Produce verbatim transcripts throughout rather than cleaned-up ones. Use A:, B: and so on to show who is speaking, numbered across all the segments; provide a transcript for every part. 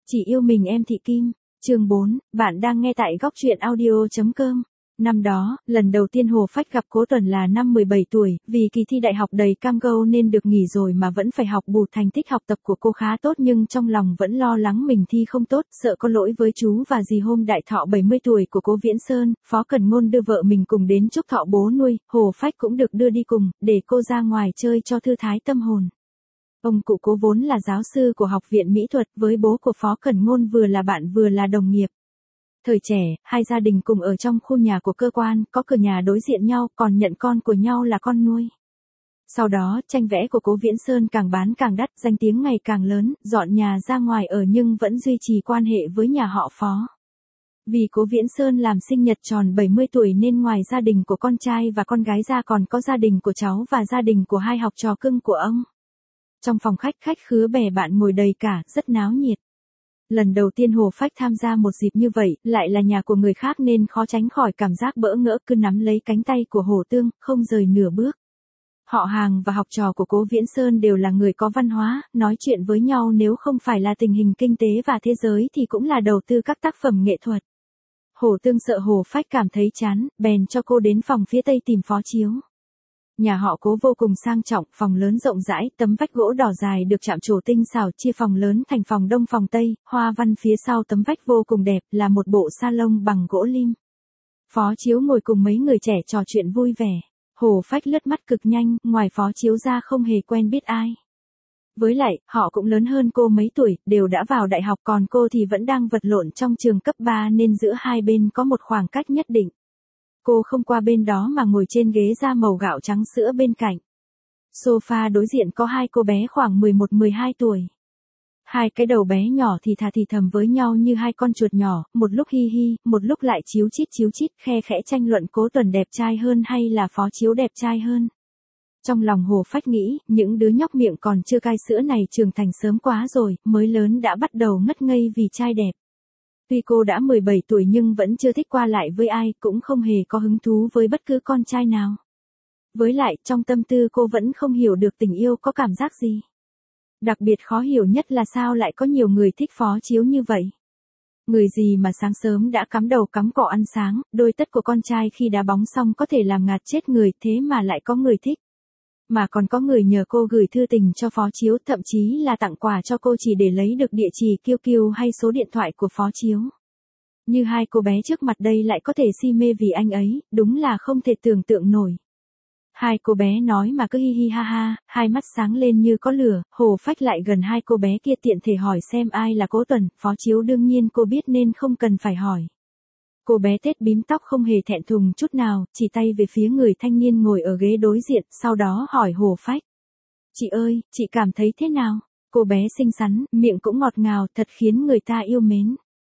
A: Chỉ yêu mình em Thị Kim, chương bốn, bạn đang nghe tại góc truyện audio.com. Năm đó, lần đầu tiên Hồ Phách gặp Cố Tuần là năm mười bảy tuổi, vì kỳ thi đại học đầy cam go nên được nghỉ rồi mà vẫn phải học bù. Thành tích học tập của cô khá tốt nhưng trong lòng vẫn lo lắng mình thi không tốt, sợ có lỗi với chú và dì. Hôm đại thọ bảy mươi tuổi của Cố Viễn Sơn, Phó Cẩn Ngôn đưa vợ mình cùng đến chúc thọ bố nuôi, Hồ Phách cũng được đưa đi cùng, để cô ra ngoài chơi cho thư thái tâm hồn. Ông cụ Cố vốn là giáo sư của Học viện Mỹ thuật, với bố của Phó Cẩn Ngôn vừa là bạn vừa là đồng nghiệp. Thời trẻ, hai gia đình cùng ở trong khu nhà của cơ quan, có cửa nhà đối diện nhau, còn nhận con của nhau là con nuôi. Sau đó, tranh vẽ của Cố Viễn Sơn càng bán càng đắt, danh tiếng ngày càng lớn, dọn nhà ra ngoài ở nhưng vẫn duy trì quan hệ với nhà họ Phó. Vì Cố Viễn Sơn làm sinh nhật tròn bảy mươi tuổi nên ngoài gia đình của con trai và con gái ra còn có gia đình của cháu và gia đình của hai học trò cưng của ông. Trong phòng khách, khách khứa bè bạn ngồi đầy cả, rất náo nhiệt. Lần đầu tiên Hồ Phách tham gia một dịp như vậy, lại là nhà của người khác nên khó tránh khỏi cảm giác bỡ ngỡ, cứ nắm lấy cánh tay của Hồ Tương, không rời nửa bước. Họ hàng và học trò của Cố Viễn Sơn đều là người có văn hóa, nói chuyện với nhau nếu không phải là tình hình kinh tế và thế giới thì cũng là đầu tư các tác phẩm nghệ thuật. Hồ Tương sợ Hồ Phách cảm thấy chán, bèn cho cô đến phòng phía tây tìm Phó Chiếu. Nhà họ Cố vô cùng sang trọng, phòng lớn rộng rãi, tấm vách gỗ đỏ dài được chạm trổ tinh xảo, chia phòng lớn thành phòng đông phòng tây, hoa văn phía sau tấm vách vô cùng đẹp, là một bộ salon bằng gỗ lim. Phó Chiếu ngồi cùng mấy người trẻ trò chuyện vui vẻ. Hồ Phách lướt mắt cực nhanh, ngoài Phó Chiếu ra không hề quen biết ai. Với lại, họ cũng lớn hơn cô mấy tuổi, đều đã vào đại học, còn cô thì vẫn đang vật lộn trong trường cấp ba nên giữa hai bên có một khoảng cách nhất định. Cô không qua bên đó mà ngồi trên ghế da màu gạo trắng sữa bên cạnh. Sofa đối diện có hai cô bé khoảng mười một mười hai tuổi. Hai cái đầu bé nhỏ thì thà thì thầm với nhau như hai con chuột nhỏ, một lúc hi hi, một lúc lại chíu chít chíu chít, khe khẽ tranh luận Cố Tuần đẹp trai hơn hay là Phó Chiếu đẹp trai hơn. Trong lòng Hồ Phách nghĩ, những đứa nhóc miệng còn chưa cai sữa này trưởng thành sớm quá rồi, mới lớn đã bắt đầu ngất ngây vì trai đẹp. Tuy cô đã mười bảy tuổi nhưng vẫn chưa thích qua lại với ai, cũng không hề có hứng thú với bất cứ con trai nào. Với lại, trong tâm tư cô vẫn không hiểu được tình yêu có cảm giác gì. Đặc biệt khó hiểu nhất là sao lại có nhiều người thích Phó Chiếu như vậy. Người gì mà sáng sớm đã cắm đầu cắm cỏ ăn sáng, đôi tất của con trai khi đá bóng xong có thể làm ngạt chết người, thế mà lại có người thích. Mà còn có người nhờ cô gửi thư tình cho Phó Chiếu, thậm chí là tặng quà cho cô chỉ để lấy được địa chỉ Q Q hay số điện thoại của Phó Chiếu. Như hai cô bé trước mặt đây lại có thể si mê vì anh ấy, đúng là không thể tưởng tượng nổi. Hai cô bé nói mà cứ hi hi ha ha, hai mắt sáng lên như có lửa. Hồ Phách lại gần hai cô bé kia tiện thể hỏi xem ai là Cố Tuần. Phó Chiếu đương nhiên cô biết nên không cần phải hỏi. Cô bé tết bím tóc không hề thẹn thùng chút nào, chỉ tay về phía người thanh niên ngồi ở ghế đối diện, sau đó hỏi Hồ Phách. Chị ơi, chị cảm thấy thế nào? Cô bé xinh xắn, miệng cũng ngọt ngào, thật khiến người ta yêu mến.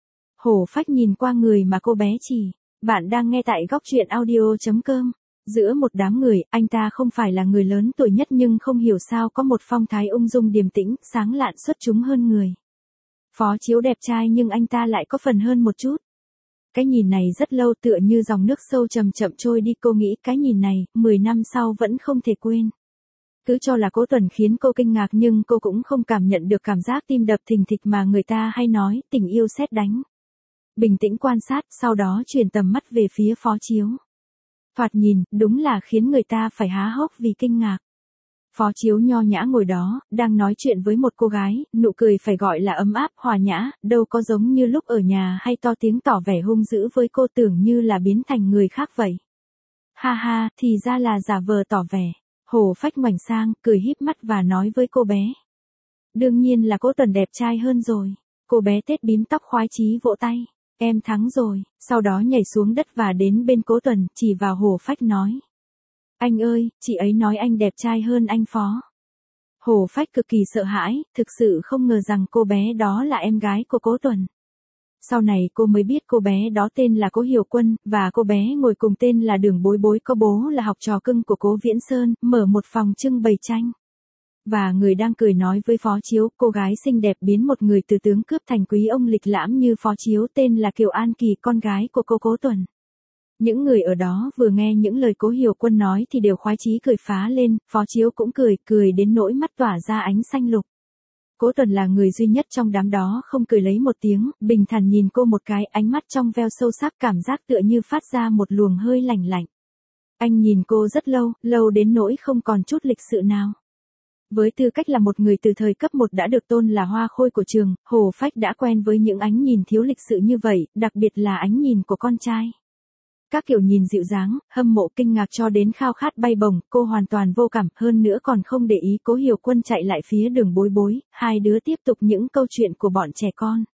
A: Hồ Phách nhìn qua người mà cô bé chỉ. Bạn đang nghe tại góc truyện audio.com. Giữa một đám người, anh ta không phải là người lớn tuổi nhất nhưng không hiểu sao có một phong thái ung dung điềm tĩnh, sáng lạn xuất chúng hơn người. Phó Chiếu đẹp trai nhưng anh ta lại có phần hơn một chút. Cái nhìn này rất lâu, tựa như dòng nước sâu chậm chậm trôi đi, cô nghĩ cái nhìn này, mười năm sau vẫn không thể quên. Cứ cho là Cố Tuần khiến cô kinh ngạc nhưng cô cũng không cảm nhận được cảm giác tim đập thình thịch mà người ta hay nói, tình yêu sét đánh. Bình tĩnh quan sát, sau đó chuyển tầm mắt về phía Phó Chiếu. Thoạt nhìn, đúng là khiến người ta phải há hốc vì kinh ngạc. Phó Chiếu nho nhã ngồi đó, đang nói chuyện với một cô gái, nụ cười phải gọi là ấm áp, hòa nhã, đâu có giống như lúc ở nhà hay to tiếng tỏ vẻ hung dữ với cô, tưởng như là biến thành người khác vậy. Ha ha, thì ra là giả vờ tỏ vẻ. Hồ Phách ngoảnh sang, cười híp mắt và nói với cô bé. Đương nhiên là Cố Tuần đẹp trai hơn rồi. Cô bé tết bím tóc khoái chí vỗ tay. Em thắng rồi, sau đó nhảy xuống đất và đến bên Cố Tuần, chỉ vào Hồ Phách nói. Anh ơi, chị ấy nói anh đẹp trai hơn anh Phó. Hồ Phách cực kỳ sợ hãi, thực sự không ngờ rằng cô bé đó là em gái của Cố Tuần. Sau này cô mới biết cô bé đó tên là Cố Hiểu Quân, và cô bé ngồi cùng tên là Đường Bối Bối, có bố là học trò cưng của Cố Viễn Sơn, mở một phòng trưng bày tranh. Và người đang cười nói với Phó Chiếu, cô gái xinh đẹp biến một người từ tướng cướp thành quý ông lịch lãm như Phó Chiếu, tên là Kiều An Kỳ, con gái của cô Cố Tuần. Những người ở đó vừa nghe những lời Cố Hiểu Quân nói thì đều khoái chí cười phá lên, Phó Chiếu cũng cười, cười đến nỗi mắt tỏa ra ánh xanh lục. Cố Tuần là người duy nhất trong đám đó không cười lấy một tiếng, bình thản nhìn cô một cái, ánh mắt trong veo sâu sắc, cảm giác tựa như phát ra một luồng hơi lạnh lạnh. Anh nhìn cô rất lâu, lâu đến nỗi không còn chút lịch sự nào. Với tư cách là một người từ thời cấp một đã được tôn là hoa khôi của trường, Hồ Phách đã quen với những ánh nhìn thiếu lịch sự như vậy, đặc biệt là ánh nhìn của con trai. Các kiểu nhìn dịu dàng, hâm mộ, kinh ngạc cho đến khao khát bay bổng, cô hoàn toàn vô cảm, hơn nữa còn không để ý. Cố Hiểu Quân chạy lại phía đường Bối Bối, hai đứa tiếp tục những câu chuyện của bọn trẻ con.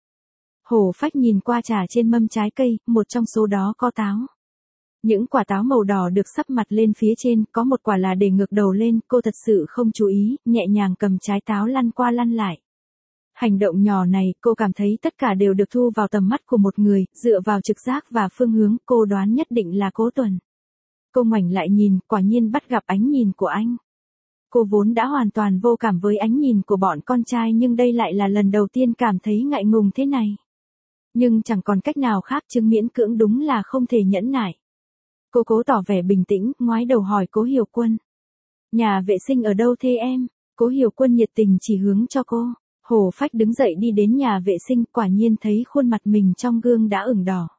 A: Hồ Phách nhìn qua trà trên mâm trái cây, một trong số đó có táo. Những quả táo màu đỏ được sắp mặt lên phía trên, có một quả là để ngược đầu lên, cô thật sự không chú ý, nhẹ nhàng cầm trái táo lăn qua lăn lại. Hành động nhỏ này, cô cảm thấy tất cả đều được thu vào tầm mắt của một người, dựa vào trực giác và phương hướng, cô đoán nhất định là Cố Tuần. Cô ngoảnh lại nhìn, quả nhiên bắt gặp ánh nhìn của anh. Cô vốn đã hoàn toàn vô cảm với ánh nhìn của bọn con trai, nhưng đây lại là lần đầu tiên cảm thấy ngại ngùng thế này. Nhưng chẳng còn cách nào khác, chứng miễn cưỡng đúng là không thể nhẫn nại. Cô cố tỏ vẻ bình tĩnh, ngoái đầu hỏi Cố Hiểu Quân. Nhà vệ sinh ở đâu thế em? Cố Hiểu Quân nhiệt tình chỉ hướng cho cô. Hồ Phách đứng dậy đi đến nhà vệ sinh, quả nhiên thấy khuôn mặt mình trong gương đã ửng đỏ.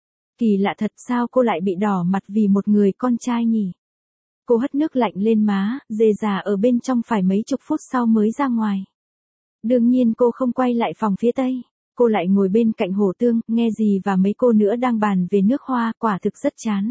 A: Kỳ lạ thật, sao cô lại bị đỏ mặt vì một người con trai nhỉ? Cô hất nước lạnh lên má, dề già ở bên trong phải mấy chục phút sau mới ra ngoài. Đương nhiên cô không quay lại phòng phía tây. Cô lại ngồi bên cạnh Hồ Tương, nghe dì và mấy cô nữa đang bàn về nước hoa, quả thực rất chán.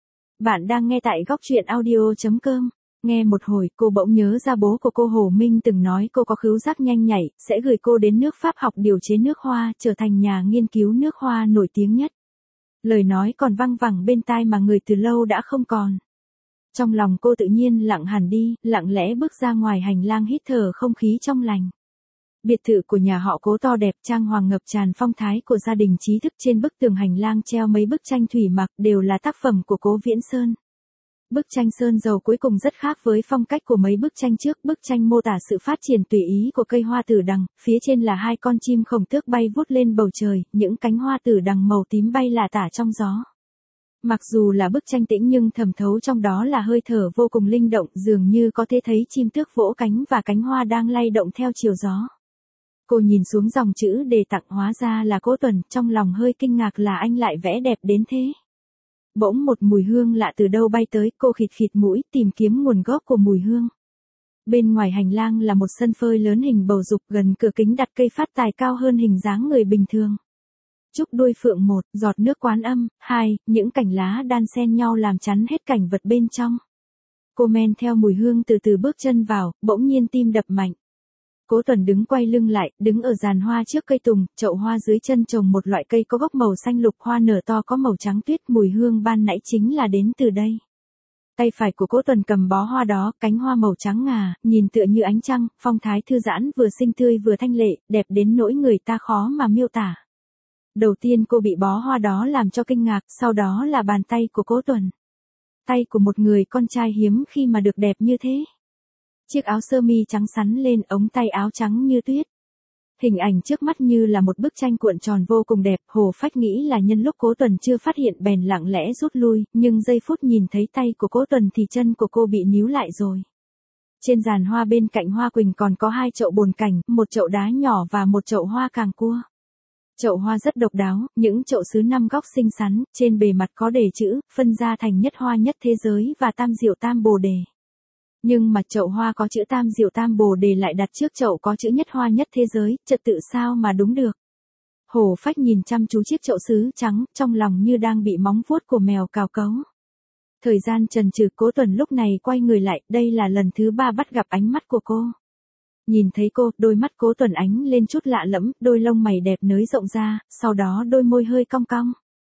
A: Bạn đang nghe tại góc truyện audio chấm com. Nghe một hồi, cô bỗng nhớ ra bố của cô Hồ Minh từng nói cô có khứu giác nhanh nhạy, sẽ gửi cô đến nước Pháp học điều chế nước hoa, trở thành nhà nghiên cứu nước hoa nổi tiếng nhất. Lời nói còn văng vẳng bên tai mà người từ lâu đã không còn. Trong lòng cô tự nhiên lặng hẳn đi, lặng lẽ bước ra ngoài hành lang hít thở không khí trong lành. Biệt thự của nhà họ Cố to đẹp, trang hoàng ngập tràn phong thái của gia đình trí thức. Trên bức tường hành lang treo mấy bức tranh thủy mặc, đều là tác phẩm của Cố Viễn Sơn. Bức tranh sơn dầu cuối cùng rất khác với phong cách của mấy bức tranh trước. Bức tranh mô tả sự phát triển tùy ý của cây hoa tử đằng, phía trên là hai con chim khổng tước bay vút lên bầu trời, những cánh hoa tử đằng màu tím bay lả tả trong gió. Mặc dù là bức tranh tĩnh nhưng thẩm thấu trong đó là hơi thở vô cùng linh động, dường như có thể thấy chim tước vỗ cánh và cánh hoa đang lay động theo chiều gió. Cô nhìn xuống dòng chữ đề tặng, hóa ra là Cố Tuần, trong lòng hơi kinh ngạc là anh lại vẽ đẹp đến thế. Bỗng một mùi hương lạ từ đâu bay tới, cô khịt khịt mũi tìm kiếm nguồn gốc của mùi hương. Bên ngoài hành lang là một sân phơi lớn hình bầu dục, gần cửa kính đặt cây phát tài cao hơn hình dáng người bình thường. Trúc đuôi phượng một, giọt nước Quán Âm, hai, những cành lá đan xen nhau làm chắn hết cảnh vật bên trong. Cô men theo mùi hương từ từ bước chân vào, bỗng nhiên tim đập mạnh. Cố Tuần đứng quay lưng lại, đứng ở giàn hoa trước cây tùng, chậu hoa dưới chân trồng một loại cây có gốc màu xanh lục, hoa nở to có màu trắng tuyết, mùi hương ban nãy chính là đến từ đây. Tay phải của Cố Tuần cầm bó hoa đó, cánh hoa màu trắng ngà, nhìn tựa như ánh trăng, phong thái thư giãn, vừa xinh tươi vừa thanh lệ, đẹp đến nỗi người ta khó mà miêu tả. Đầu tiên cô bị bó hoa đó làm cho kinh ngạc, sau đó là bàn tay của Cố Tuần. Tay của một người con trai hiếm khi mà được đẹp như thế. Chiếc áo sơ mi trắng sắn lên, ống tay áo trắng như tuyết. Hình ảnh trước mắt như là một bức tranh cuộn tròn vô cùng đẹp. Hồ Phách nghĩ là nhân lúc Cố Tuần chưa phát hiện bèn lặng lẽ rút lui, nhưng giây phút nhìn thấy tay của Cố Tuần thì chân của cô bị níu lại rồi. Trên giàn hoa bên cạnh hoa quỳnh còn có hai chậu bồn cảnh, một chậu đá nhỏ và một chậu hoa càng cua. Chậu hoa rất độc đáo, những chậu sứ năm góc xinh xắn, trên bề mặt có đề chữ, phân ra thành nhất hoa nhất thế giới và tam diệu tam bồ đề. Nhưng mà chậu hoa có chữ tam diệu tam bồ đề lại đặt trước chậu có chữ nhất hoa nhất thế giới, trật tự sao mà đúng được. Hồ Phách nhìn chăm chú chiếc chậu sứ trắng, trong lòng như đang bị móng vuốt của mèo cào cấu. Thời gian chần chừ, Cố Tuần lúc này quay người lại, đây là lần thứ ba bắt gặp ánh mắt của cô. Nhìn thấy cô, đôi mắt Cố Tuần ánh lên chút lạ lẫm, đôi lông mày đẹp nới rộng ra, sau đó đôi môi hơi cong cong.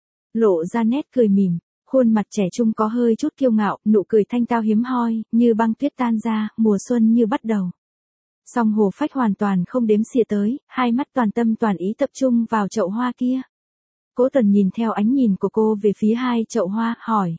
A: Lộ ra nét cười mỉm, khuôn mặt trẻ trung có hơi chút kiêu ngạo, nụ cười thanh tao hiếm hoi, như băng tuyết tan ra, mùa xuân như bắt đầu. Song Hồ Phách hoàn toàn không đếm xỉa tới, hai mắt toàn tâm toàn ý tập trung vào chậu hoa kia. Cố Tuần nhìn theo ánh nhìn của cô về phía hai chậu hoa, hỏi.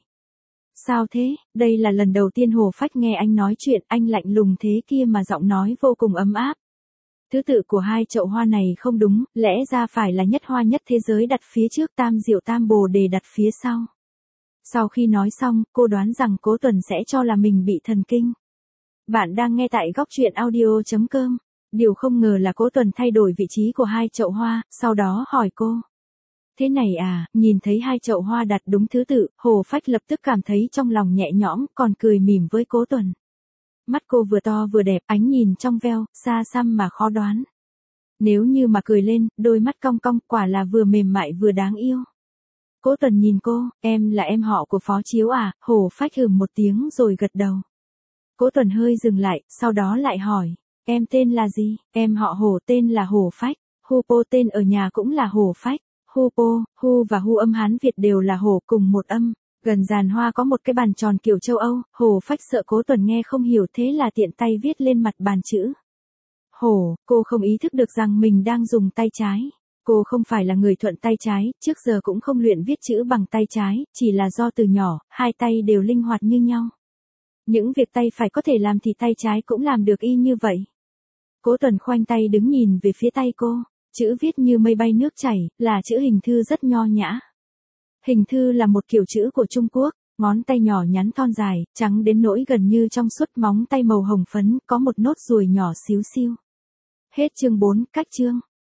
A: Sao thế, đây là lần đầu tiên Hồ Phách nghe anh nói chuyện, anh lạnh lùng thế kia mà giọng nói vô cùng ấm áp. Thứ tự của hai chậu hoa này không đúng, lẽ ra phải là nhất hoa nhất thế giới đặt phía trước, tam diệu tam bồ đề đặt phía sau. Sau khi nói xong, cô đoán rằng Cố Tuần sẽ cho là mình bị thần kinh. Bạn đang nghe tại góc truyện audio chấm com. điều không ngờ là Cố Tuần thay đổi vị trí của hai chậu hoa, sau đó hỏi cô. Thế này à, nhìn thấy hai chậu hoa đặt đúng thứ tự, Hồ Phách lập tức cảm thấy trong lòng nhẹ nhõm, còn cười mỉm với Cố Tuần. Mắt cô vừa to vừa đẹp, ánh nhìn trong veo, xa xăm mà khó đoán. Nếu như mà cười lên, đôi mắt cong cong, quả là vừa mềm mại vừa đáng yêu. Cố Tuần nhìn cô, em là em họ của Phó Chiếu à, Hồ Phách hừm một tiếng rồi gật đầu. Cố Tuần hơi dừng lại, sau đó lại hỏi, em tên là gì, em họ Hồ tên là Hồ Phách, Hupo tên ở nhà cũng là Hồ Phách, Hupo, Hu và Hu âm Hán Việt đều là Hồ cùng một âm. Gần giàn hoa có một cái bàn tròn kiểu châu Âu, Hồ Phách sợ Cố Tuần nghe không hiểu thế là tiện tay viết lên mặt bàn chữ. Hồ, cô không ý thức được rằng mình đang dùng tay trái. Cô không phải là người thuận tay trái, trước giờ cũng không luyện viết chữ bằng tay trái, chỉ là do từ nhỏ, hai tay đều linh hoạt như nhau. Những việc tay phải có thể làm thì tay trái cũng làm được y như vậy. Cố Tuần khoanh tay đứng nhìn về phía tay cô, chữ viết như mây bay nước chảy, là chữ hình thư rất nho nhã. Hình thư là một kiểu chữ của Trung Quốc, ngón tay nhỏ nhắn thon dài, trắng đến nỗi gần như trong suốt, móng tay màu hồng phấn, có một nốt ruồi nhỏ xíu xiu. Hết chương bốn, cách chương.